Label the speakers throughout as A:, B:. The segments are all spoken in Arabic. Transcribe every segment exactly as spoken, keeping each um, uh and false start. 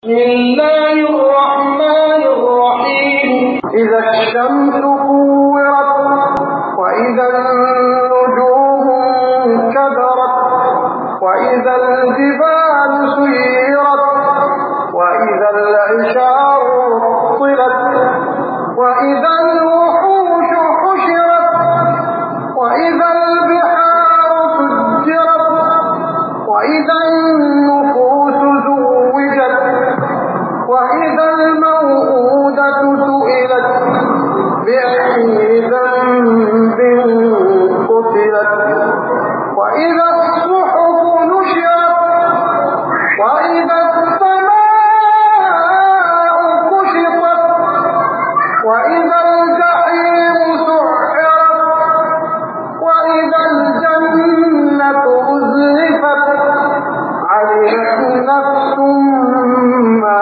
A: بسم الله الرحمن الرحيم إذا الشمس كورت وإذا النجوم انكدرت وإذا الجبال سيرت وإذا العشار عطلت وإذا الوحوش حشرت وإذا البحار سجرت وإذا النفوس زوجت وإذا الموءودة سئلت بأي ذنب قتلت وإذا الصحف نشرت وإذا السماء كشطت وإذا الجحيم سعرت وإذا الجنة أزلفت علمت نفس ما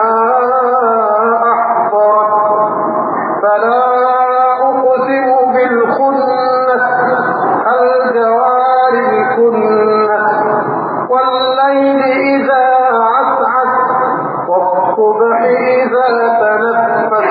A: أحضرت فلا أقسم بالخنس الجوار الكنس والليل إذا عسعس والصبح إذا تنفس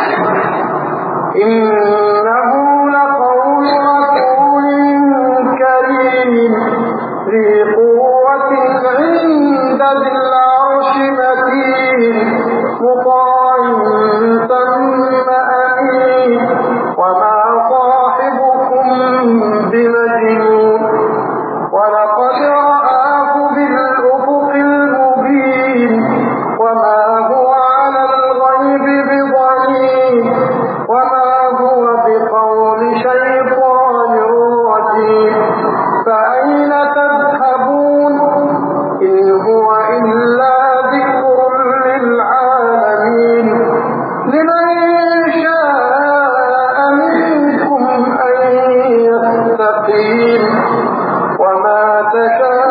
A: إنه لقول رسول كريم ذي قوة عند ذي العرش مكين مطاع ثم أمين وما صاحبكم بمجنون ولقد رآه بالأفق المبين وما هو على الغيب بضنين وما هو بقول شيطان رجيم فأين تذهبون إن هو إلا ذكر للعالمين لمن شاء منكم أن يستقيم وما تشاءون